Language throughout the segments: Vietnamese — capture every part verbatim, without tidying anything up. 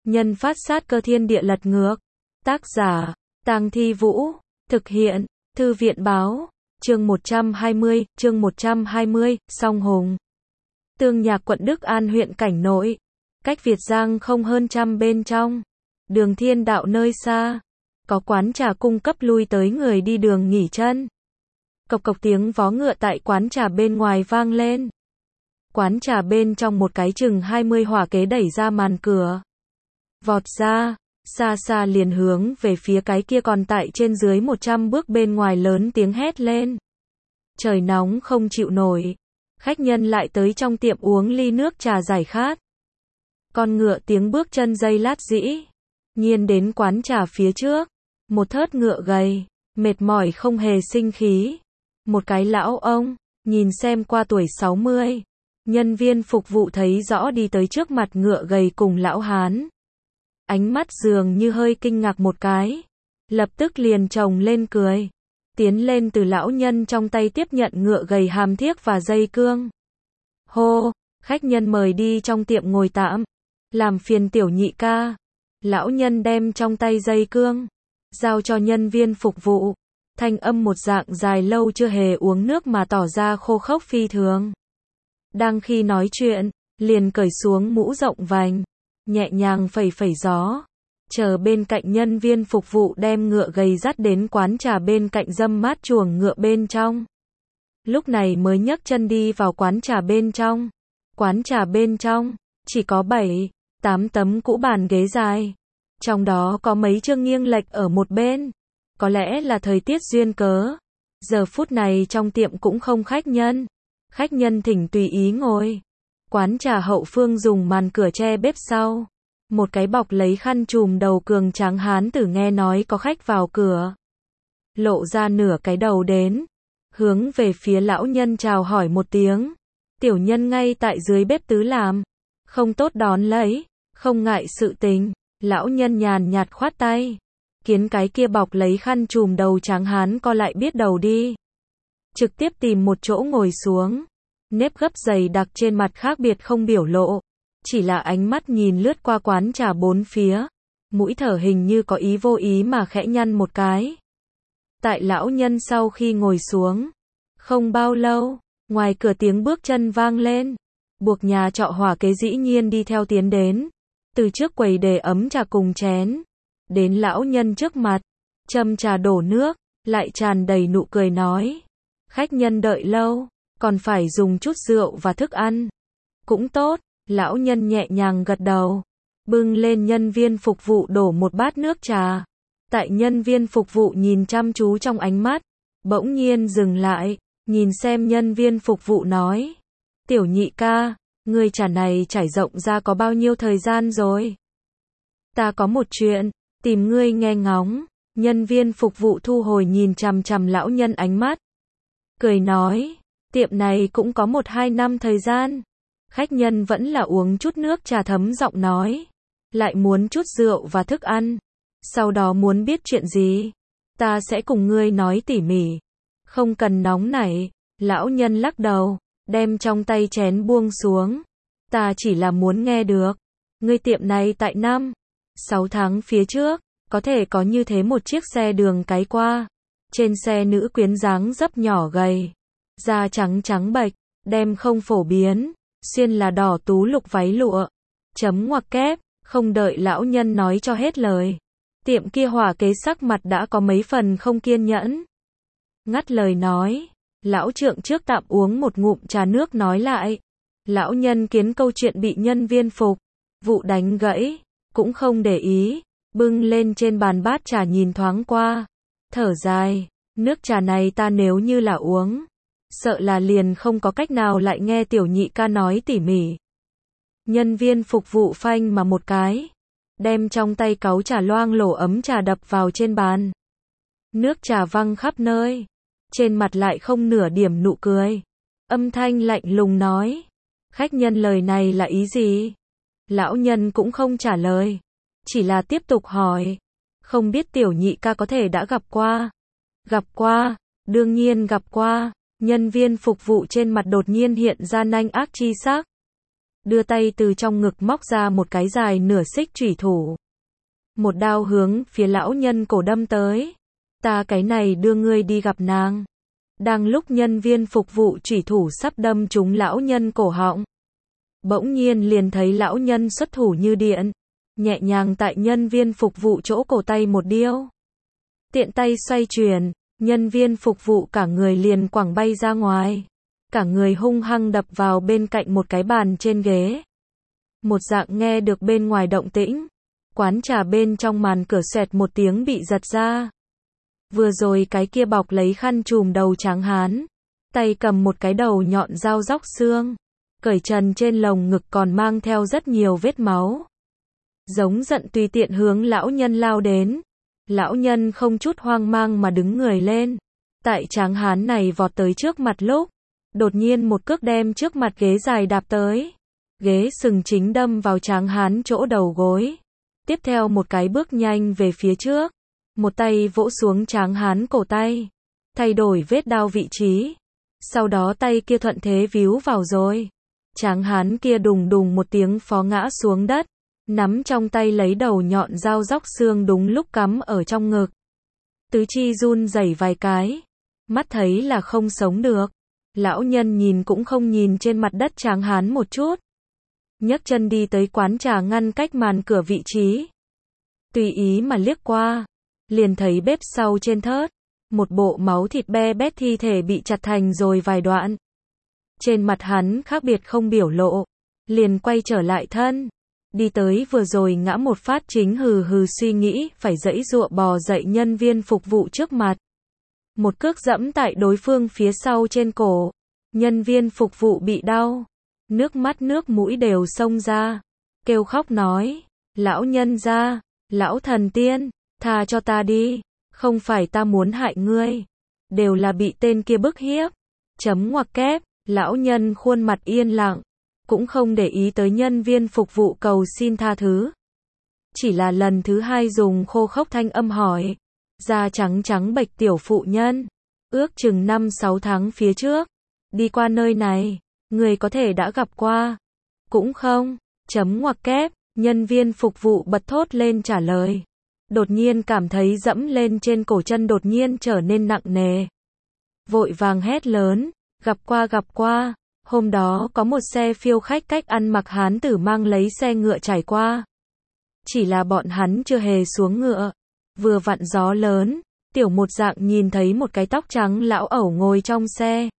Nhân phát sát cơ thiên địa lật ngược. Tác giả, Tang Thi Vũ. Thực hiện, Thư viện báo. Chương một trăm hai mươi, chương một trăm hai mươi, Song Hùng. Tương Nhạc quận Đức An huyện Cảnh Nội. Cách Việt Giang không hơn trăm bên trong. Đường thiên đạo nơi xa. Có quán trà cung cấp lui tới người đi đường nghỉ chân. Cộc cộc tiếng vó ngựa tại quán trà bên ngoài vang lên. Quán trà bên trong một cái chừng hai mươi hỏa kế đẩy ra màn cửa. Vọt ra, xa xa liền hướng về phía cái kia còn tại trên dưới một trăm bước bên ngoài lớn tiếng hét lên. Trời nóng không chịu nổi. Khách nhân lại tới trong tiệm uống ly nước trà giải khát. Con ngựa tiếng bước chân dây lát dĩ nhiên đến quán trà phía trước. Một thớt ngựa gầy, mệt mỏi không hề sinh khí. Một cái lão ông, nhìn xem qua tuổi sáu mươi. Nhân viên phục vụ thấy rõ đi tới trước mặt ngựa gầy cùng lão hán. Ánh mắt dường như hơi kinh ngạc một cái. Lập tức liền trồng lên cười. Tiến lên từ lão nhân trong tay tiếp nhận ngựa gầy hàm thiếc và dây cương. Hô, khách nhân mời đi trong tiệm ngồi tạm. Làm phiền tiểu nhị ca. Lão nhân đem trong tay dây cương. Giao cho nhân viên phục vụ. Thanh âm một dạng dài lâu chưa hề uống nước mà tỏ ra khô khốc phi thường. Đang khi nói chuyện, liền cởi xuống mũ rộng vành. Nhẹ nhàng phẩy phẩy gió. Chờ bên cạnh nhân viên phục vụ đem ngựa gầy dắt đến quán trà bên cạnh dâm mát chuồng ngựa bên trong. Lúc này mới nhấc chân đi vào quán trà bên trong. Quán trà bên trong, chỉ có bảy, tám tấm cũ bàn ghế dài. Trong đó có mấy chương nghiêng lệch ở một bên. Có lẽ là thời tiết duyên cớ. Giờ phút này trong tiệm cũng không khách nhân. Khách nhân thỉnh tùy ý ngồi. Quán trà hậu phương dùng màn cửa che bếp sau. Một cái bọc lấy khăn trùm đầu cường tráng hán tử nghe nói có khách vào cửa. Lộ ra nửa cái đầu đến. Hướng về phía lão nhân chào hỏi một tiếng. Tiểu nhân ngay tại dưới bếp tứ làm. Không tốt đón lấy. Không ngại sự tình. Lão nhân nhàn nhạt khoát tay. Kiến cái kia bọc lấy khăn trùm đầu tráng hán co lại biết đầu đi. Trực tiếp tìm một chỗ ngồi xuống. Nếp gấp dày đặc trên mặt khác biệt không biểu lộ. Chỉ là ánh mắt nhìn lướt qua quán trà bốn phía. Mũi thở hình như có ý vô ý mà khẽ nhăn một cái. Tại lão nhân sau khi ngồi xuống. Không bao lâu, ngoài cửa tiếng bước chân vang lên. Buộc nhà trọ hỏa kế dĩ nhiên đi theo tiến đến. Từ trước quầy để ấm trà cùng chén. Đến lão nhân trước mặt. Châm trà đổ nước. Lại tràn đầy nụ cười nói. Khách nhân đợi lâu. Còn phải dùng chút rượu và thức ăn. Cũng tốt. Lão nhân nhẹ nhàng gật đầu. Bưng lên nhân viên phục vụ đổ một bát nước trà. Tại nhân viên phục vụ nhìn chăm chú trong ánh mắt. Bỗng nhiên dừng lại. Nhìn xem nhân viên phục vụ nói. Tiểu nhị ca. Người trà này trải rộng ra có bao nhiêu thời gian rồi? Ta có một chuyện. Tìm ngươi nghe ngóng. Nhân viên phục vụ thu hồi nhìn chằm chằm lão nhân ánh mắt. Cười nói. Tiệm này cũng có một hai năm thời gian. Khách nhân vẫn là uống chút nước trà thấm giọng nói. Lại muốn chút rượu và thức ăn. Sau đó muốn biết chuyện gì. Ta sẽ cùng ngươi nói tỉ mỉ. Không cần nóng nảy. Lão nhân lắc đầu. Đem trong tay chén buông xuống. Ta chỉ là muốn nghe được. Ngươi tiệm này tại năm, sáu tháng phía trước. Có thể có như thế một chiếc xe đường cái qua. Trên xe nữ quyến dáng dấp nhỏ gầy. Da trắng trắng bệch. Đem không phổ biến. Xuyên là đỏ tú lục váy lụa. Chấm ngoặc kép. Không đợi lão nhân nói cho hết lời. Tiệm kia hỏa kế sắc mặt đã có mấy phần không kiên nhẫn. Ngắt lời nói. Lão trượng trước tạm uống một ngụm trà nước nói lại. Lão nhân kiến câu chuyện bị nhân viên phục vụ đánh gãy. Cũng không để ý. Bưng lên trên bàn bát trà nhìn thoáng qua. Thở dài. Nước trà này ta nếu như là uống. Sợ là liền không có cách nào lại nghe tiểu nhị ca nói tỉ mỉ. Nhân viên phục vụ phanh mà một cái. Đem trong tay cáu trà loang lổ ấm trà đập vào trên bàn. Nước trà văng khắp nơi. Trên mặt lại không nửa điểm nụ cười. Âm thanh lạnh lùng nói. Khách nhân lời này là ý gì? Lão nhân cũng không trả lời. Chỉ là tiếp tục hỏi. Không biết tiểu nhị ca có thể đã gặp qua. Gặp qua. Đương nhiên gặp qua. Nhân viên phục vụ trên mặt đột nhiên hiện ra nanh ác chi sắc. đưa tay từ trong ngực móc ra một cái dài nửa xích chủy thủ. Một đao hướng phía lão nhân cổ đâm tới. Ta cái này đưa ngươi đi gặp nàng. Đang lúc nhân viên phục vụ chủy thủ sắp đâm trúng lão nhân cổ họng. Bỗng nhiên liền thấy lão nhân xuất thủ như điện. Nhẹ nhàng tại nhân viên phục vụ chỗ cổ tay một điêu. Tiện tay xoay chuyển, nhân viên phục vụ cả người liền quẳng bay ra ngoài. Cả người hung hăng đập vào bên cạnh một cái bàn trên ghế. Một dạng nghe được bên ngoài động tĩnh. Quán trà bên trong màn cửa xoẹt một tiếng bị giật ra. Vừa rồi cái kia bọc lấy khăn trùm đầu tráng hán. Tay cầm một cái đầu nhọn dao róc xương. Cởi trần trên lồng ngực còn mang theo rất nhiều vết máu. Giống giận tùy tiện hướng lão nhân lao đến. Lão nhân không chút hoang mang mà đứng người lên. Tại tráng hán này vọt tới trước mặt lúc. Đột nhiên một cước đem trước mặt ghế dài đạp tới. Ghế sừng chính đâm vào tráng hán chỗ đầu gối. Tiếp theo một cái bước nhanh về phía trước. Một tay vỗ xuống tráng hán cổ tay. Thay đổi vết đao vị trí. Sau đó tay kia thuận thế víu vào rồi. Tráng hán kia đùng đùng một tiếng phó ngã xuống đất. Nắm trong tay lấy đầu nhọn dao róc xương đúng lúc cắm ở trong ngực. Tứ chi run rẩy vài cái. Mắt thấy là không sống được. Lão nhân nhìn cũng không nhìn trên mặt đất tráng hán một chút. Nhấc chân đi tới quán trà ngăn cách màn cửa vị trí. Tùy ý mà liếc qua. Liền thấy bếp sau trên thớt. Một bộ máu thịt be bét thi thể bị chặt thành rồi vài đoạn. Trên mặt hắn khác biệt không biểu lộ. Liền quay trở lại thân. Đi tới vừa rồi ngã một phát chính hừ hừ suy nghĩ phải giãy giụa bò dậy nhân viên phục vụ trước mặt. Một cước dẫm tại đối phương phía sau trên cổ. Nhân viên phục vụ bị đau. Nước mắt nước mũi đều xông ra. Kêu khóc nói. Lão nhân gia, lão thần tiên, tha cho ta đi. Không phải ta muốn hại ngươi. Đều là bị tên kia bức hiếp. Chấm ngoặc kép, lão nhân khuôn mặt yên lặng. Cũng không để ý tới nhân viên phục vụ cầu xin tha thứ. Chỉ là lần thứ hai dùng khô khốc thanh âm hỏi. Da trắng trắng bệch tiểu phụ nhân. Ước chừng năm sáu tháng phía trước. Đi qua nơi này. Người có thể đã gặp qua. Cũng không. Chấm ngoặc kép. Nhân viên phục vụ bật thốt lên trả lời. Đột nhiên cảm thấy dẫm lên trên cổ chân đột nhiên trở nên nặng nề. Vội vàng hét lớn. Gặp qua gặp qua. Hôm đó có một xe phiêu khách cách ăn mặc hán tử mang lấy xe ngựa trải qua. Chỉ là bọn hắn chưa hề xuống ngựa. Vừa vặn gió lớn. Tiểu một dạng nhìn thấy một cái tóc trắng lão ẩu ngồi trong xe.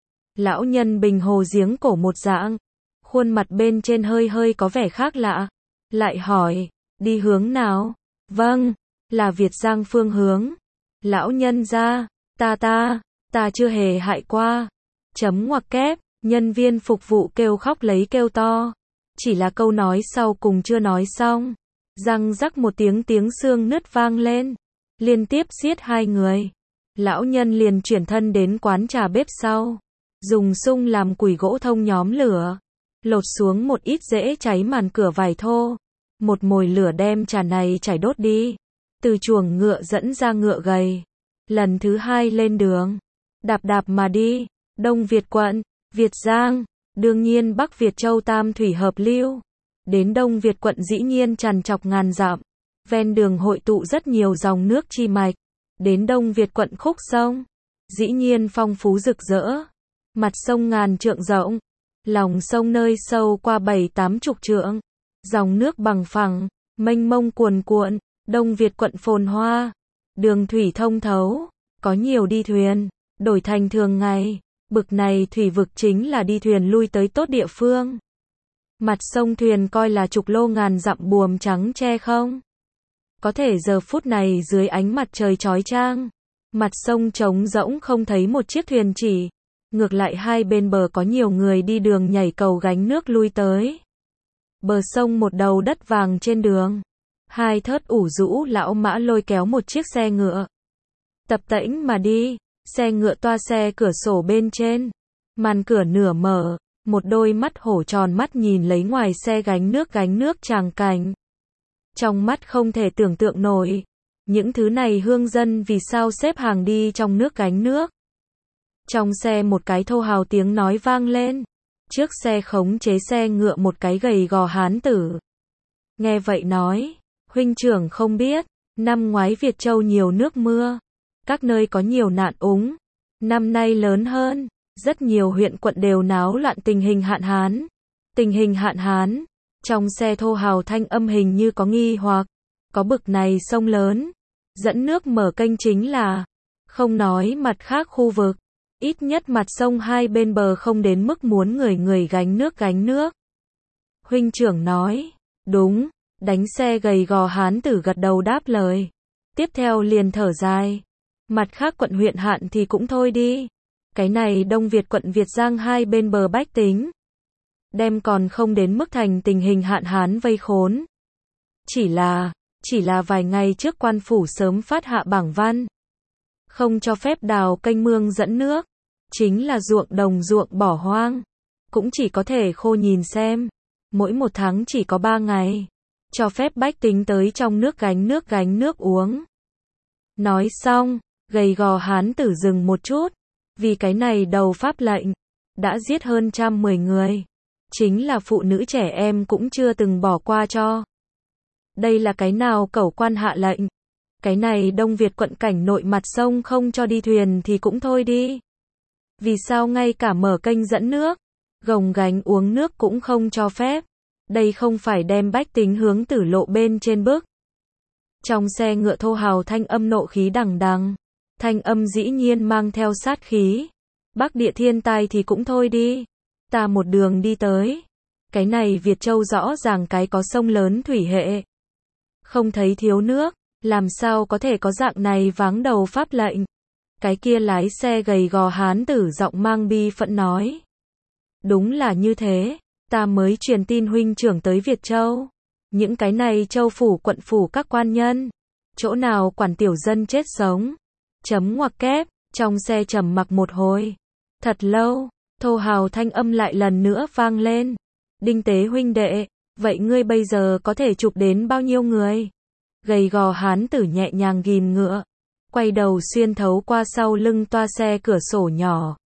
Lão nhân bình hồ giếng cổ một dạng. Khuôn mặt bên trên hơi hơi có vẻ khác lạ. Lại hỏi. Đi hướng nào? Vâng. Là Việt Giang phương hướng. Lão nhân gia. Ta ta. Ta chưa hề hại qua. Chấm ngoặc kép. Nhân viên phục vụ kêu khóc lấy kêu to. Chỉ là câu nói sau cùng chưa nói xong. Răng rắc một tiếng tiếng xương nứt vang lên. Liên tiếp giết hai người. Lão nhân liền chuyển thân đến quán trà bếp sau. Dùng sung làm củi gỗ thông nhóm lửa. Lột xuống một ít rễ cháy màn cửa vải thô. Một mồi lửa đem trà này chảy đốt đi. Từ chuồng ngựa dẫn ra ngựa gầy. Lần thứ hai lên đường. Đạp đạp mà đi. Đông Việt quận. Việt Giang, đương nhiên Bắc Việt Châu Tam Thủy hợp lưu. Đến Đông Việt quận dĩ nhiên tràn trọc ngàn dặm. Ven đường hội tụ rất nhiều dòng nước chi mạch. Đến Đông Việt quận khúc sông. Dĩ nhiên phong phú rực rỡ. Mặt sông ngàn trượng rộng. Lòng sông nơi sâu qua bảy tám chục trượng. Dòng nước bằng phẳng, mênh mông cuồn cuộn. Đông Việt quận phồn hoa. Đường thủy thông thấu. Có nhiều đi thuyền. Đổi thành thường ngày. Bực này thủy vực chính là đi thuyền lui tới tốt địa phương. Mặt sông thuyền coi là chục lô ngàn dặm buồm trắng che không. Có thể giờ phút này dưới ánh mặt trời chói chang. Mặt sông trống rỗng không thấy một chiếc thuyền chỉ. Ngược lại hai bên bờ có nhiều người đi đường nhảy cầu gánh nước lui tới. Bờ sông một đầu đất vàng trên đường. Hai thớt ủ rũ lão mã lôi kéo một chiếc xe ngựa. Tập tễnh mà đi. Xe ngựa toa xe cửa sổ bên trên. Màn cửa nửa mở. Một đôi mắt hổ tròn mắt nhìn lấy ngoài xe gánh nước gánh nước tràng cảnh. Trong mắt không thể tưởng tượng nổi. Những thứ này hương dân vì sao xếp hàng đi trong nước gánh nước. Trong xe một cái thô hào tiếng nói vang lên. Trước xe khống chế xe ngựa một cái gầy gò hán tử. Nghe vậy nói, huynh trưởng không biết, năm ngoái Việt Châu nhiều nước mưa, các nơi có nhiều nạn úng, năm nay lớn hơn, rất nhiều huyện quận đều náo loạn tình hình hạn hán. Tình hình hạn hán, trong xe thô hào thanh âm hình như có nghi hoặc, có bực này sông lớn, dẫn nước mở kênh chính là, không nói mặt khác khu vực, ít nhất mặt sông hai bên bờ không đến mức muốn người người gánh nước gánh nước. Huynh trưởng nói, đúng, đánh xe gầy gò hán tử gật đầu đáp lời, tiếp theo liền thở dài, mặt khác quận huyện hạn thì cũng thôi đi, cái này Đông Việt quận Việt Giang hai bên bờ bách tính, đem còn không đến mức thành tình hình hạn hán vây khốn. Chỉ là, chỉ là vài ngày trước quan phủ sớm phát hạ bảng văn, không cho phép đào kênh mương dẫn nước, chính là ruộng đồng ruộng bỏ hoang, cũng chỉ có thể khô nhìn xem, mỗi một tháng chỉ có ba ngày, cho phép bách tính tới trong nước gánh nước gánh nước uống. Nói xong, gầy gò hán tử dừng một chút, vì cái này đầu pháp lệnh, đã giết hơn trăm mười người, chính là phụ nữ trẻ em cũng chưa từng bỏ qua cho. Đây là cái nào cẩu quan hạ lệnh, cái này Đông Việt quận cảnh nội mặt sông không cho đi thuyền thì cũng thôi đi. Vì sao ngay cả mở kênh dẫn nước, gồng gánh uống nước cũng không cho phép, đây không phải đem bách tính hướng tử lộ bên trên bức. Trong xe ngựa thô hào thanh âm nộ khí đằng đằng, thanh âm dĩ nhiên mang theo sát khí, Bắc địa thiên tai thì cũng thôi đi, ta một đường đi tới, cái này Việt Châu rõ ràng cái có sông lớn thủy hệ, không thấy thiếu nước, làm sao có thể có dạng này váng đầu pháp lệnh. Cái kia lái xe gầy gò hán tử giọng mang bi phẫn nói, đúng là như thế, ta mới truyền tin huynh trưởng tới Việt Châu, những cái này châu phủ quận phủ các quan nhân, chỗ nào quản tiểu dân chết sống. Chấm ngoặc kép, trong xe trầm mặc một hồi, thật lâu, thô hào thanh âm lại lần nữa vang lên, Đinh Tế huynh đệ, vậy ngươi bây giờ có thể chụp đến bao nhiêu người? Gầy gò hán tử nhẹ nhàng ghim ngựa, quay đầu xuyên thấu qua sau lưng toa xe cửa sổ nhỏ,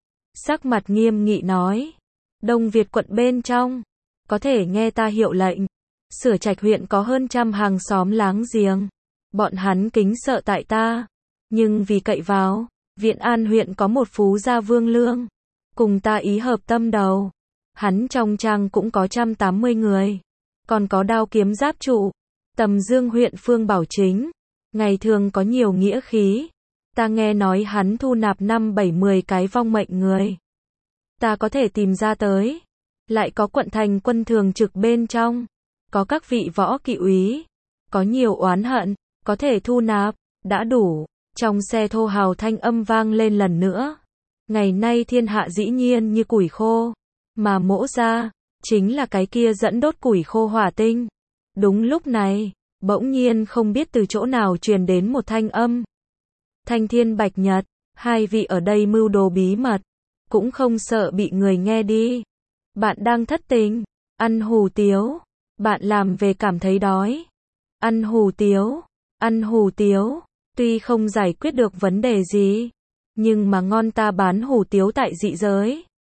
sắc mặt nghiêm nghị nói, Đông Việt quận bên trong, có thể nghe ta hiệu lệnh, Sửa Trạch huyện có hơn trăm hàng xóm láng giềng, bọn hắn kính sợ tại ta, nhưng vì cậy vào, Viện An huyện có một phú gia Vương Lương, cùng ta ý hợp tâm đầu, hắn trong trang cũng có trăm tám mươi người, còn có đao kiếm giáp trụ, Tầm Dương huyện Phương Bảo Chính, ngày thường có nhiều nghĩa khí, ta nghe nói hắn thu nạp năm bảy mười cái vong mệnh người, ta có thể tìm ra tới, lại có quận thành quân thường trực bên trong, có các vị võ kỵ úy, có nhiều oán hận, có thể thu nạp, đã đủ. Trong xe thô hào thanh âm vang lên lần nữa, ngày nay thiên hạ dĩ nhiên như củi khô, mà mỗ ra, chính là cái kia dẫn đốt củi khô hỏa tinh. Đúng lúc này, bỗng nhiên không biết từ chỗ nào truyền đến một thanh âm. Thanh Thiên Bạch Nhật, hai vị ở đây mưu đồ bí mật, cũng không sợ bị người nghe đi. Bạn đang thất tình, ăn hủ tiếu, bạn làm về cảm thấy đói. Ăn hủ tiếu, ăn hủ tiếu, tuy không giải quyết được vấn đề gì, nhưng mà ngon, ta bán hủ tiếu tại dị giới.